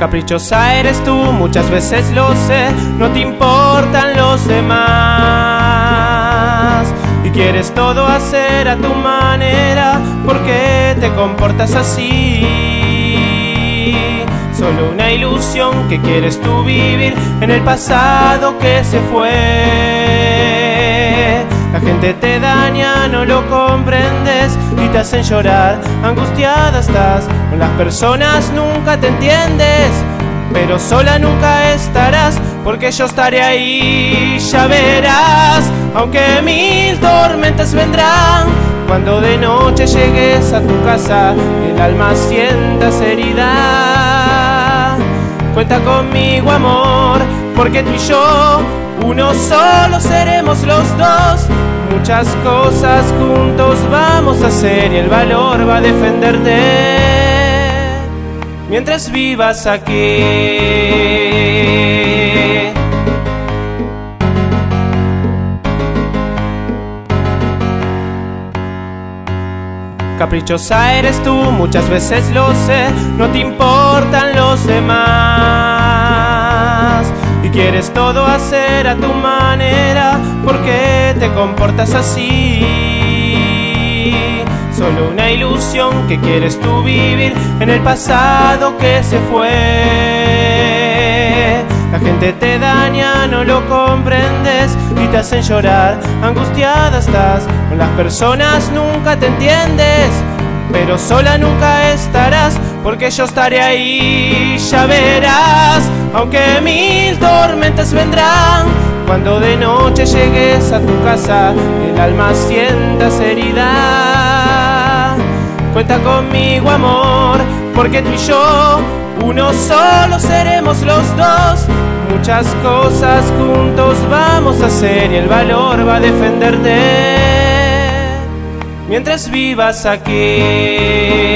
Caprichosa eres tú, muchas veces lo sé, no te importan los demás y quieres todo hacer a tu manera. ¿Por qué te comportas así? Solo una ilusión que quieres tú vivir en el pasado que se fue. La gente te daña, no lo comprendes y te hacen llorar. Angustiada estás, con las personas nunca te entiendes, pero sola nunca estarás, porque yo estaré ahí, ya verás. Aunque mil tormentas vendrán, cuando de noche llegues a tu casa y el alma sientas herida. Cuenta conmigo, amor, porque tú y yo uno solo seremos los dos. Muchas cosas juntos vamos a hacer y el valor va a defenderte mientras vivas aquí. Caprichosa eres tú, muchas veces lo sé, no te importan los demás y quieres todo hacer a tu manera. ¿Por qué te comportas así? Solo una ilusión que quieres tú vivir en el pasado que se fue. La gente te daña, no lo comprendes y te hacen llorar. Angustiada estás, con las personas nunca te entiendes, pero sola nunca estarás, porque yo estaré ahí, ya verás. Aunque mil tormentas vendrán, cuando de noche llegues a tu casa y el alma sientas herida. Cuenta conmigo, amor, porque tú y yo uno solo seremos los dos. Muchas cosas juntos vamos a hacer y el valor va a defenderte mientras vivas aquí.